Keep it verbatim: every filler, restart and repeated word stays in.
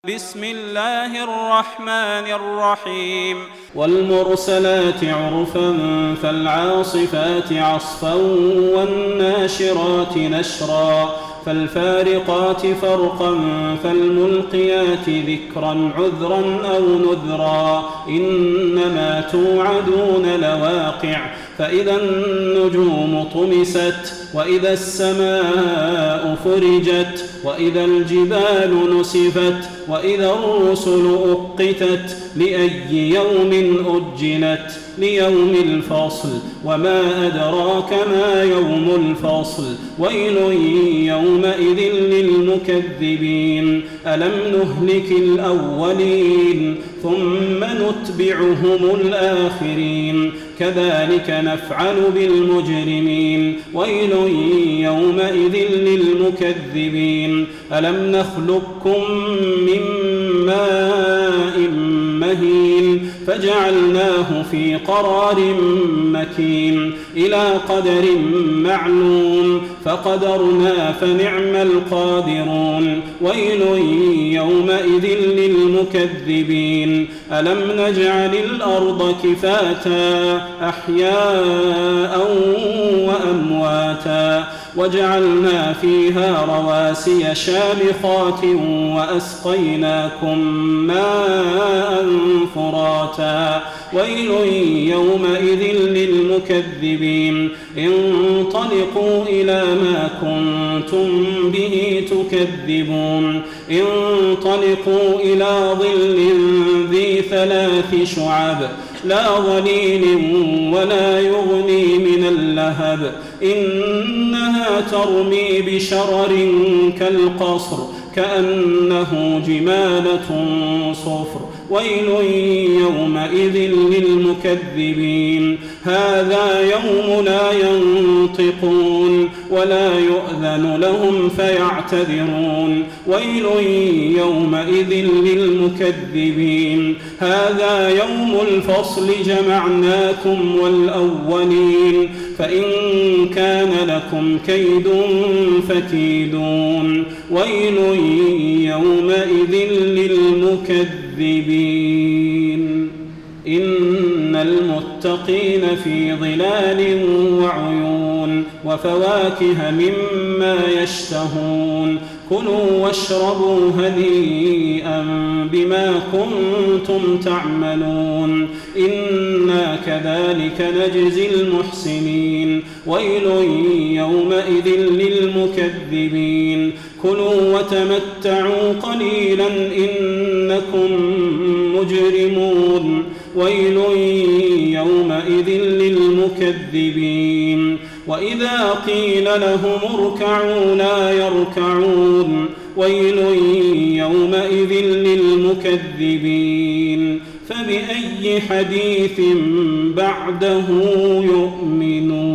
بسم الله الرحمن الرحيم والمرسلات عرفا فالعاصفات عصفا والناشرات نشرا فالفارقات فرقا فالملقيات ذكرا عذرا أو نذرا إنما توعدون لواقع فإذا النجوم طمست وإذا السماء فرجت وإذا الجبال نسفت وإذا الرسل أقتت لأي يوم أجلت ليوم الفصل وما أدراك ما يوم الفصل ويل يومئذ للمكذبين ألم نهلك الأولين ثم نتبعهم الآخرين كذلك نفعل بالمجرمين ويل يومئذ للمكذبين ألم نخلقكم من ماء مهين فجعلناه في قرار مكين إلى قدر معلوم فقدرنا فنعم القادرون ويل يومئذ للمكذبين ألم نجعل الأرض كفاتا أحياء وأمواتا وجعلنا فيها رواسي شامخات وأسقيناكم ماء فراتا ويل يومئذ للمكذبين انطلقوا إلى ما كنتم به تكذبون انطلقوا إلى ظل ذي ثلاث شعب لا ظليل ولا يغني من اللهب إنها ترمي بشرر كالقصر كأنه جمالة صفر ويل يومئذ للمكذبين هذا يوم لا ينطقون ولا يؤذن لهم فيعتذرون ويل يومئذ للمكذبين هذا يوم الفصل جمعناكم والأولين فإن كان لكم كيد فكيدون ويل يومئذ للمكذبين إن المتقين في ظلال وعيون وفواكه مما يشتهون كلوا واشربوا هنيئا بما كنتم تعملون إنا كذلك نجزي المحسنين ويل يومئذ للمكذبين كلوا وتمتعوا قليلا إنكم مجرمون ويل يومئذ للمكذبين وإذا قيل لهم اركعوا لا يركعون ويل يومئذ للمكذبين فبأي حديث بعده يؤمنون.